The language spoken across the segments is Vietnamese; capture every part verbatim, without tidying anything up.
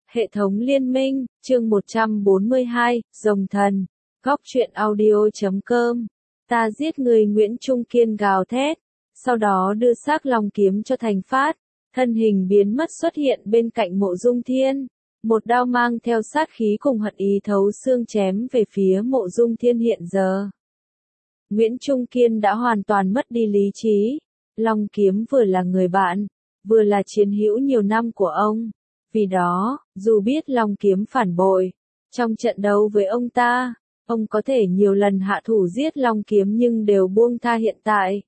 Hệ thống liên minh, chương một trăm bốn mươi hai, Rồng Thần, Góc truyện audio.com. Ta giết người. Nguyễn Trung Kiên gào thét, sau đó đưa xác long kiếm cho Thành Phát, thân hình biến mất xuất hiện bên cạnh Mộ Dung Thiên, một đao mang theo sát khí cùng hận ý thấu xương chém về phía Mộ Dung Thiên hiện giờ. Nguyễn Trung Kiên đã hoàn toàn mất đi lý trí, long kiếm vừa là người bạn, vừa là chiến hữu nhiều năm của ông. Vì đó, dù biết long kiếm phản bội, trong trận đấu với ông ta, ông có thể nhiều lần hạ thủ giết long kiếm nhưng đều buông tha hiện tại.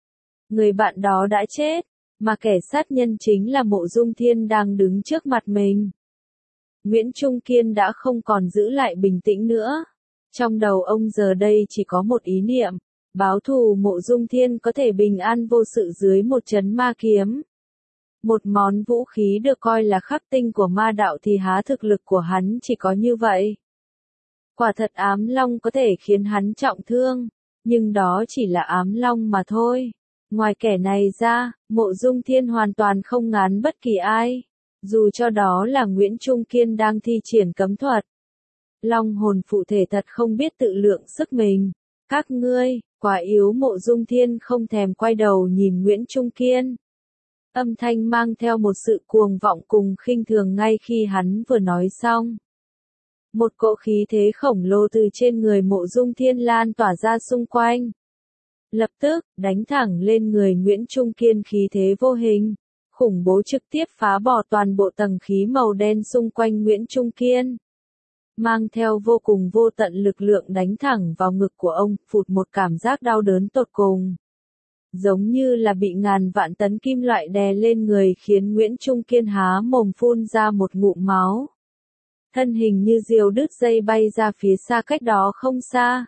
Người bạn đó đã chết, mà kẻ sát nhân chính là Mộ Dung Thiên đang đứng trước mặt mình. Nguyễn Trung Kiên đã không còn giữ lại bình tĩnh nữa. Trong đầu ông giờ đây chỉ có một ý niệm, báo thù Mộ Dung Thiên có thể bình an vô sự dưới một trấn ma kiếm. Một món vũ khí được coi là khắc tinh của ma đạo thì há thực lực của hắn chỉ có như vậy. Quả thật ám long có thể khiến hắn trọng thương, nhưng đó chỉ là ám long mà thôi. Ngoài kẻ này ra, Mộ Dung Thiên hoàn toàn không ngán bất kỳ ai, dù cho đó là Nguyễn Trung Kiên đang thi triển cấm thuật. Long hồn phụ thể thật không biết tự lượng sức mình. Các ngươi, quá yếu. Mộ Dung Thiên không thèm quay đầu nhìn Nguyễn Trung Kiên. Âm thanh mang theo một sự cuồng vọng cùng khinh thường ngay khi hắn vừa nói xong. Một cỗ khí thế khổng lồ từ trên người Mộ Dung Thiên lan tỏa ra xung quanh. Lập tức, đánh thẳng lên người Nguyễn Trung Kiên, khí thế vô hình, khủng bố trực tiếp phá bỏ toàn bộ tầng khí màu đen xung quanh Nguyễn Trung Kiên. Mang theo vô cùng vô tận lực lượng đánh thẳng vào ngực của ông, phụt một cảm giác đau đớn tột cùng. Giống như là bị ngàn vạn tấn kim loại đè lên người khiến Nguyễn Trung Kiên há mồm phun ra một ngụm máu. Thân hình như diều đứt dây bay ra phía xa cách đó không xa.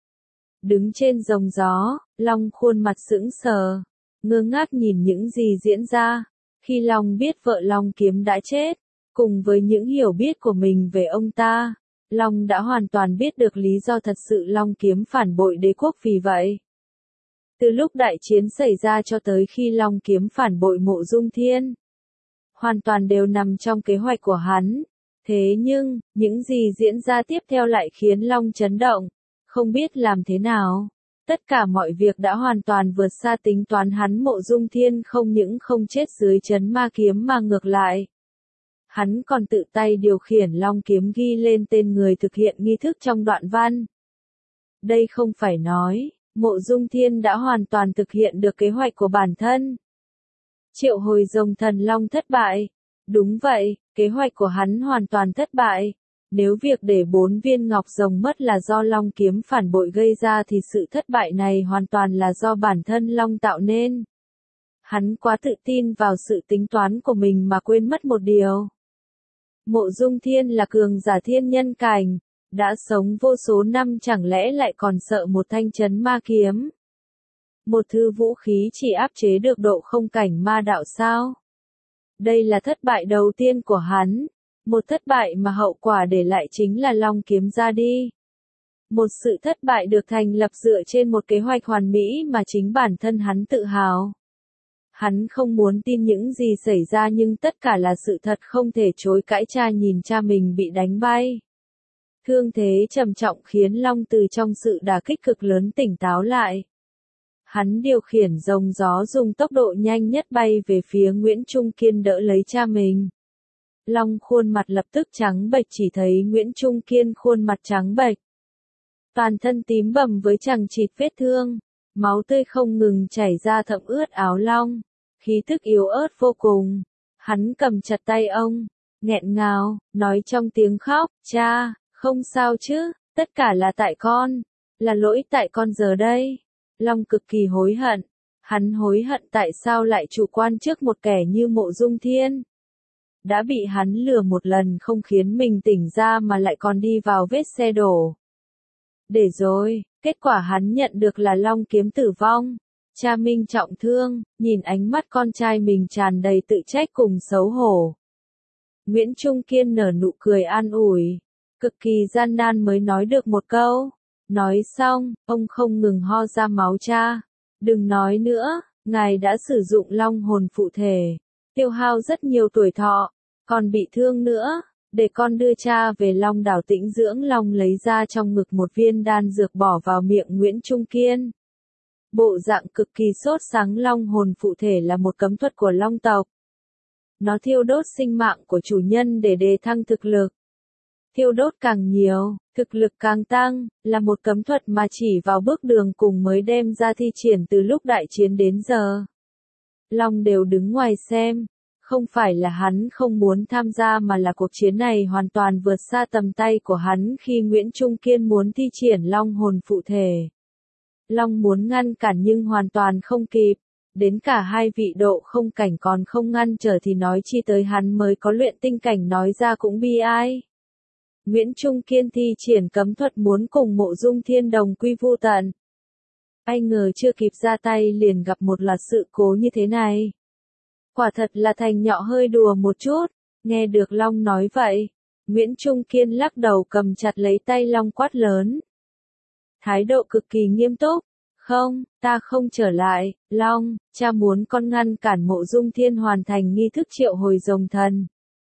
Đứng trên rồng gió, Long khuôn mặt sững sờ, ngơ ngác nhìn những gì diễn ra. Khi Long biết vợ Long Kiếm đã chết, cùng với những hiểu biết của mình về ông ta, Long đã hoàn toàn biết được lý do thật sự Long Kiếm phản bội đế quốc. Vì vậy, từ lúc đại chiến xảy ra cho tới khi Long Kiếm phản bội Mộ Dung Thiên, hoàn toàn đều nằm trong kế hoạch của hắn. Thế nhưng, những gì diễn ra tiếp theo lại khiến Long chấn động, không biết làm thế nào. Tất cả mọi việc đã hoàn toàn vượt xa tính toán hắn. Mộ Dung Thiên không những không chết dưới trấn ma kiếm mà ngược lại, hắn còn tự tay điều khiển long kiếm ghi lên tên người thực hiện nghi thức trong đoạn văn. Đây không phải nói, Mộ Dung Thiên đã hoàn toàn thực hiện được kế hoạch của bản thân. Triệu hồi rồng thần long thất bại. Đúng vậy, kế hoạch của hắn hoàn toàn thất bại. Nếu việc để bốn viên ngọc rồng mất là do long kiếm phản bội gây ra thì sự thất bại này hoàn toàn là do bản thân long tạo nên. Hắn quá tự tin vào sự tính toán của mình mà quên mất một điều. Mộ Dung Thiên là cường giả thiên nhân cảnh, đã sống vô số năm, chẳng lẽ lại còn sợ một thanh trấn ma kiếm? Một thứ vũ khí chỉ áp chế được độ không cảnh ma đạo sao? Đây là thất bại đầu tiên của hắn. Một thất bại mà hậu quả để lại chính là long kiếm ra đi. Một sự thất bại được thành lập dựa trên một kế hoạch hoàn mỹ mà chính bản thân hắn tự hào. Hắn không muốn tin những gì xảy ra nhưng tất cả là sự thật không thể chối cãi. Cha nhìn cha mình bị đánh bay. Thương thế trầm trọng khiến Long từ trong sự đả kích cực lớn tỉnh táo lại. Hắn điều khiển rồng gió dùng tốc độ nhanh nhất bay về phía Nguyễn Trung Kiên đỡ lấy cha mình. Long khuôn mặt lập tức trắng bệch, chỉ thấy Nguyễn Trung Kiên khuôn mặt trắng bệch. Toàn thân tím bầm với chằng chịt vết thương, máu tươi không ngừng chảy ra thấm ướt áo Long, khí tức yếu ớt vô cùng. Hắn cầm chặt tay ông, nghẹn ngào, nói trong tiếng khóc, cha, không sao chứ, tất cả là tại con, là lỗi tại con giờ đây. Long cực kỳ hối hận, hắn hối hận tại sao lại chủ quan trước một kẻ như Mộ Dung Thiên. Đã bị hắn lừa một lần không khiến mình tỉnh ra mà lại còn đi vào vết xe đổ. Để rồi, kết quả hắn nhận được là long kiếm tử vong. Cha Minh trọng thương, nhìn ánh mắt con trai mình tràn đầy tự trách cùng xấu hổ. Nguyễn Trung Kiên nở nụ cười an ủi, cực kỳ gian nan mới nói được một câu. Nói xong, ông không ngừng ho ra máu. Cha, đừng nói nữa, ngài đã sử dụng long hồn phụ thể, tiêu hao rất nhiều tuổi thọ, còn bị thương nữa, để con đưa cha về Long đảo tĩnh dưỡng. Long lấy ra trong ngực một viên đan dược bỏ vào miệng Nguyễn Trung Kiên. Bộ dạng cực kỳ sốt sắng. Long hồn phụ thể là một cấm thuật của Long tộc. Nó thiêu đốt sinh mạng của chủ nhân để đề thăng thực lực. Thiêu đốt càng nhiều, thực lực càng tăng, là một cấm thuật mà chỉ vào bước đường cùng mới đem ra thi triển từ lúc đại chiến đến giờ. Long đều đứng ngoài xem. Không phải là hắn không muốn tham gia mà là cuộc chiến này hoàn toàn vượt xa tầm tay của hắn khi Nguyễn Trung Kiên muốn thi triển Long hồn phụ thể. Long muốn ngăn cản nhưng hoàn toàn không kịp. Đến cả hai vị độ không cảnh còn không ngăn trở thì nói chi tới hắn mới có luyện tinh cảnh, nói ra cũng bi ai. Nguyễn Trung Kiên thi triển cấm thuật muốn cùng Mộ Dung Thiên đồng quy vu tận. Ai ngờ chưa kịp ra tay liền gặp một loạt sự cố như thế này. Quả thật là Thành Nhọ hơi đùa một chút. Nghe được Long nói vậy, Nguyễn Trung Kiên lắc đầu cầm chặt lấy tay Long quát lớn. Thái độ cực kỳ nghiêm túc. Không, ta không trở lại, Long, cha muốn con ngăn cản Mộ Dung Thiên hoàn thành nghi thức triệu hồi rồng thần.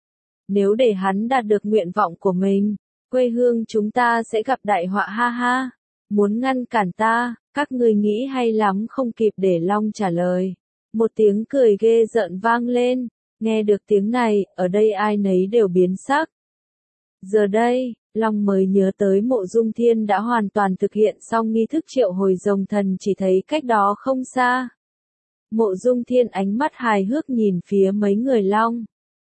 Nếu để hắn đạt được nguyện vọng của mình, quê hương chúng ta sẽ gặp đại họa ha ha. Muốn ngăn cản ta, các ngươi nghĩ hay lắm. Không kịp để Long trả lời. Một tiếng cười ghê rợn vang lên. Nghe được tiếng này, ở đây ai nấy đều biến sắc. Giờ đây, Long mới nhớ tới Mộ Dung Thiên đã hoàn toàn thực hiện xong nghi thức triệu hồi rồng thần, chỉ thấy cách đó không xa. Mộ Dung Thiên ánh mắt hài hước nhìn phía mấy người Long.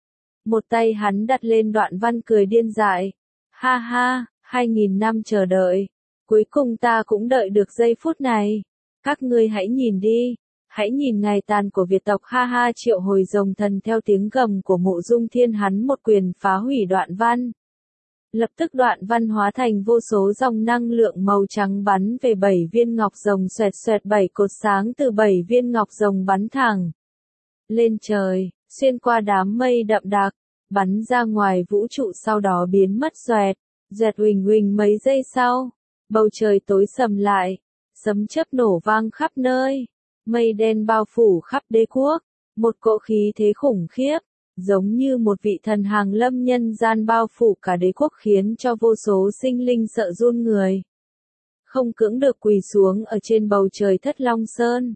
Một tay hắn đặt lên đoạn văn cười điên dại. Ha ha, hai nghìn năm chờ đợi. Cuối cùng ta cũng đợi được giây phút này. Các ngươi hãy nhìn đi. Hãy nhìn ngày tàn của Việt tộc ha ha. Triệu hồi rồng thần theo tiếng gầm của Mộ Dung Thiên, hắn một quyền phá hủy đoạn văn. Lập tức đoạn văn hóa thành vô số dòng năng lượng màu trắng bắn về bảy viên ngọc rồng, xoẹt xoẹt bảy cột sáng từ bảy viên ngọc rồng bắn thẳng lên trời, xuyên qua đám mây đậm đặc, bắn ra ngoài vũ trụ, sau đó biến mất xoẹt, xoẹt huỳnh huỳnh. Mấy giây sau, bầu trời tối sầm lại, sấm chớp nổ vang khắp nơi, mây đen bao phủ khắp đế quốc, một cỗ khí thế khủng khiếp, giống như một vị thần hàng lâm nhân gian bao phủ cả đế quốc, khiến cho vô số sinh linh sợ run người. Không cưỡng được quỳ xuống ở trên bầu trời Thất Long Sơn.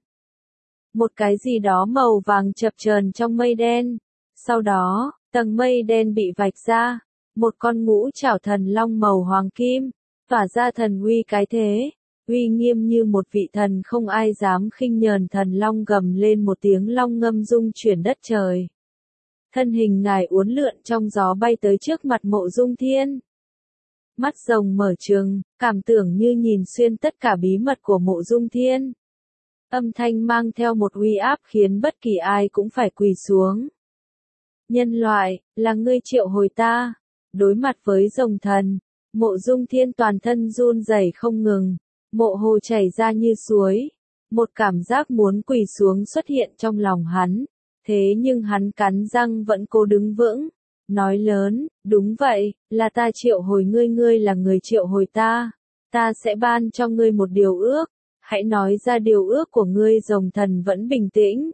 Một cái gì đó màu vàng chập chờn trong mây đen. Sau đó, tầng mây đen bị vạch ra. Một con ngũ trảo thần long màu hoàng kim, tỏa ra thần uy cái thế. Uy nghiêm như một vị thần không ai dám khinh nhờn. Thần long gầm lên một tiếng long ngâm rung chuyển đất trời. Thân hình ngài uốn lượn trong gió bay tới trước mặt Mộ Dung Thiên. Mắt rồng mở trừng, cảm tưởng như nhìn xuyên tất cả bí mật của Mộ Dung Thiên. Âm thanh mang theo một uy áp khiến bất kỳ ai cũng phải quỳ xuống. Nhân loại, là ngươi triệu hồi ta. Đối mặt với rồng thần, Mộ Dung Thiên toàn thân run rẩy không ngừng, mồ hôi chảy ra như suối. Một cảm giác muốn quỳ xuống xuất hiện trong lòng hắn. Thế nhưng hắn cắn răng vẫn cố đứng vững, nói lớn, đúng vậy, là ta triệu hồi ngươi, ngươi là người triệu hồi ta. Ta sẽ ban cho ngươi một điều ước, hãy nói ra điều ước của ngươi. Rồng thần vẫn bình tĩnh.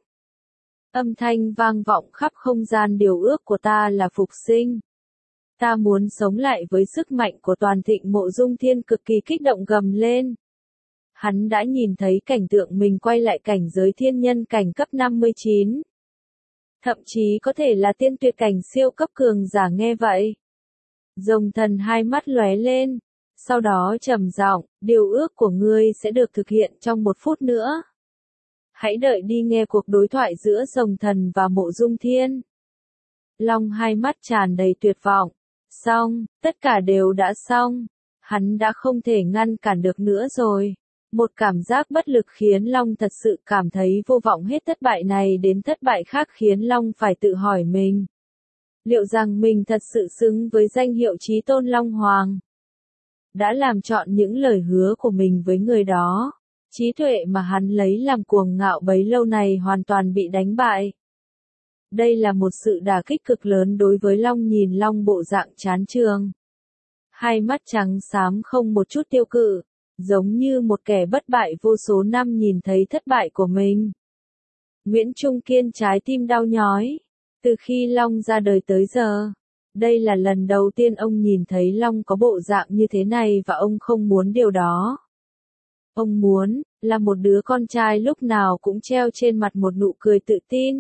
Âm thanh vang vọng khắp không gian, điều ước của ta là phục sinh. Ta muốn sống lại với sức mạnh của toàn thịnh. Mộ Dung Thiên cực kỳ kích động gầm lên. Hắn đã nhìn thấy cảnh tượng mình quay lại cảnh giới thiên nhân cảnh cấp năm mươi chín. Thậm chí có thể là tiên tuyệt cảnh siêu cấp cường giả. Nghe vậy, rồng thần hai mắt lóe lên, sau đó trầm giọng, điều ước của ngươi sẽ được thực hiện trong một phút nữa. Hãy đợi đi. Nghe cuộc đối thoại giữa rồng thần và Mộ Dung Thiên. Long hai mắt tràn đầy tuyệt vọng. Xong, tất cả đều đã xong. Hắn đã không thể ngăn cản được nữa rồi. Một cảm giác bất lực khiến Long thật sự cảm thấy vô vọng. Hết thất bại này đến thất bại khác khiến Long phải tự hỏi mình. Liệu rằng mình thật sự xứng với danh hiệu Chí Tôn Long Hoàng? Đã làm trọn những lời hứa của mình với người đó. Trí tuệ mà hắn lấy làm cuồng ngạo bấy lâu này hoàn toàn bị đánh bại. Đây là một sự đả kích cực lớn đối với Long. Nhìn Long bộ dạng chán chường, hai mắt trắng xám không một chút tiêu cự, giống như một kẻ bất bại vô số năm nhìn thấy thất bại của mình. Nguyễn Trung Kiên trái tim đau nhói. Từ khi Long ra đời tới giờ, Đây là lần đầu tiên ông nhìn thấy Long có bộ dạng như thế này và ông không muốn điều đó. Ông muốn, là một đứa con trai lúc nào cũng treo trên mặt một nụ cười tự tin.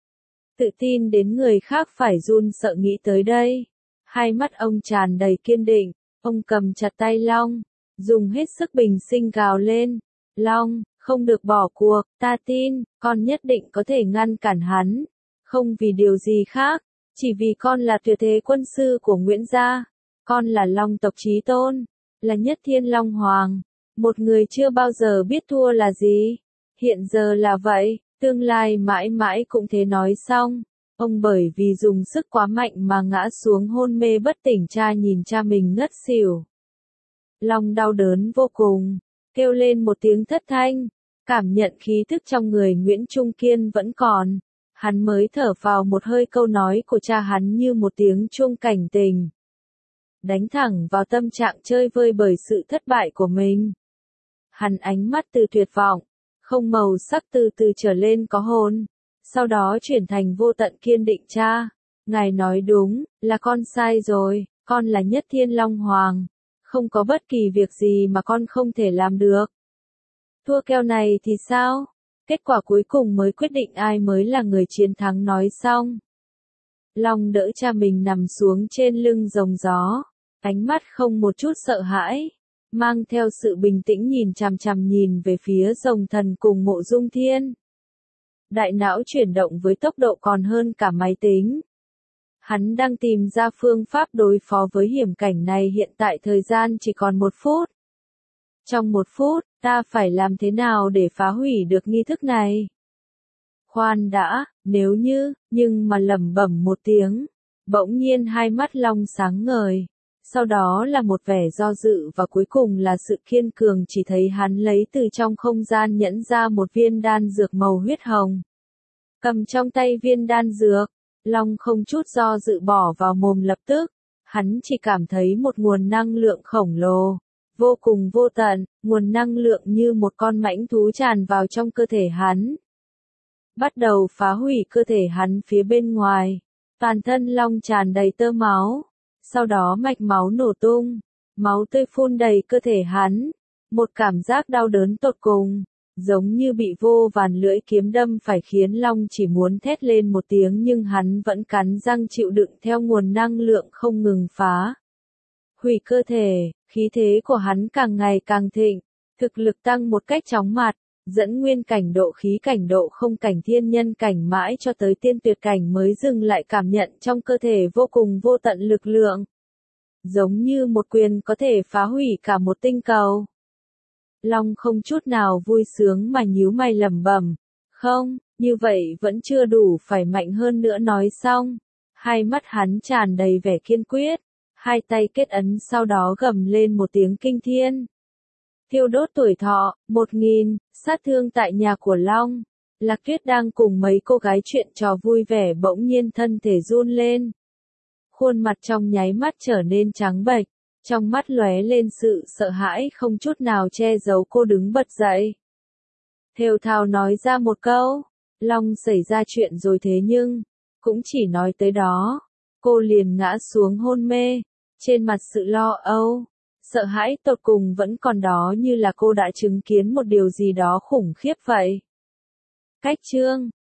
Tự tin đến người khác phải run sợ nghĩ tới đây. Hai mắt ông tràn đầy kiên định, ông cầm chặt tay Long, dùng hết sức bình sinh gào lên. Long, không được bỏ cuộc, ta tin, con nhất định có thể ngăn cản hắn. Không vì điều gì khác, chỉ vì con là tuyệt thế quân sư của Nguyễn gia. Con là Long tộc chí tôn, là nhất thiên Long Hoàng. Một người chưa bao giờ biết thua là gì. Hiện giờ là vậy, tương lai mãi mãi cũng thế nói xong. Ông bởi vì dùng sức quá mạnh mà ngã xuống hôn mê bất tỉnh, cha nhìn cha mình ngất xỉu. Long đau đớn vô cùng, kêu lên một tiếng thất thanh, cảm nhận khí thức trong người Nguyễn Trung Kiên vẫn còn. Hắn mới thở vào một hơi, câu nói của cha hắn như một tiếng chuông cảnh tình. Đánh thẳng vào tâm trạng chơi vơi bởi sự thất bại của mình. Hắn ánh mắt từ tuyệt vọng, không màu sắc từ từ trở lên có hồn, sau đó chuyển thành vô tận kiên định. Cha, ngài nói đúng, là con sai rồi, con là nhất thiên Long Hoàng, không có bất kỳ việc gì mà con không thể làm được. Thua kèo này thì sao? Kết quả cuối cùng mới quyết định ai mới là người chiến thắng. Nói xong, Long đỡ cha mình nằm xuống trên lưng rồng gió, ánh mắt không một chút sợ hãi, mang theo sự bình tĩnh nhìn chằm chằm nhìn về phía Rồng Thần cùng Mộ Dung Thiên. Đại não chuyển động với tốc độ còn hơn cả máy tính. Hắn đang tìm ra phương pháp đối phó với hiểm cảnh này, hiện tại thời gian chỉ còn một phút. Trong một phút, ta phải làm thế nào để phá hủy được nghi thức này? Khoan đã, nếu như, nhưng mà lẩm bẩm một tiếng, bỗng nhiên hai mắt Long sáng ngời. Sau đó là một vẻ do dự và cuối cùng là sự kiên cường, chỉ thấy hắn lấy từ trong không gian nhẫn ra một viên đan dược màu huyết hồng. Cầm trong tay viên đan dược, Long không chút do dự bỏ vào mồm lập tức. Hắn chỉ cảm thấy một nguồn năng lượng khổng lồ, vô cùng vô tận, nguồn năng lượng như một con mãnh thú tràn vào trong cơ thể hắn. Bắt đầu phá hủy cơ thể hắn phía bên ngoài. Toàn thân Long tràn đầy tơ máu. Sau đó mạch máu nổ tung, máu tươi phun đầy cơ thể hắn, một cảm giác đau đớn tột cùng, giống như bị vô vàn lưỡi kiếm đâm phải, khiến Long chỉ muốn thét lên một tiếng nhưng hắn vẫn cắn răng chịu đựng theo nguồn năng lượng không ngừng phá hủy cơ thể. Khí thế của hắn càng ngày càng thịnh, thực lực tăng một cách chóng mặt, dẫn nguyên cảnh, độ khí cảnh, độ không cảnh, thiên nhân cảnh mãi cho tới tiên tuyệt cảnh mới dừng lại, cảm nhận trong cơ thể vô cùng vô tận lực lượng. Giống như một quyền có thể phá hủy cả một tinh cầu. Long không chút nào vui sướng mà nhíu mày lẩm bẩm, không, như vậy vẫn chưa đủ, phải mạnh hơn nữa. Nói xong, hai mắt hắn tràn đầy vẻ kiên quyết, hai tay kết ấn, sau đó gầm lên một tiếng kinh thiên. Thiêu đốt tuổi thọ, một nghìn, sát thương tại nhà của Long. Lạc Tuyết đang cùng mấy cô gái chuyện trò vui vẻ, bỗng nhiên thân thể run lên. Khuôn mặt trong nháy mắt trở nên trắng bệch, trong mắt lóe lên sự sợ hãi không chút nào che giấu. Cô đứng bật dậy, thều thào nói ra một câu, Long xảy ra chuyện rồi. Thế nhưng, cũng chỉ nói tới đó, cô liền ngã xuống hôn mê, trên mặt sự lo âu, sợ hãi tột cùng vẫn còn đó, như là cô đã chứng kiến một điều gì đó khủng khiếp vậy. Cách chương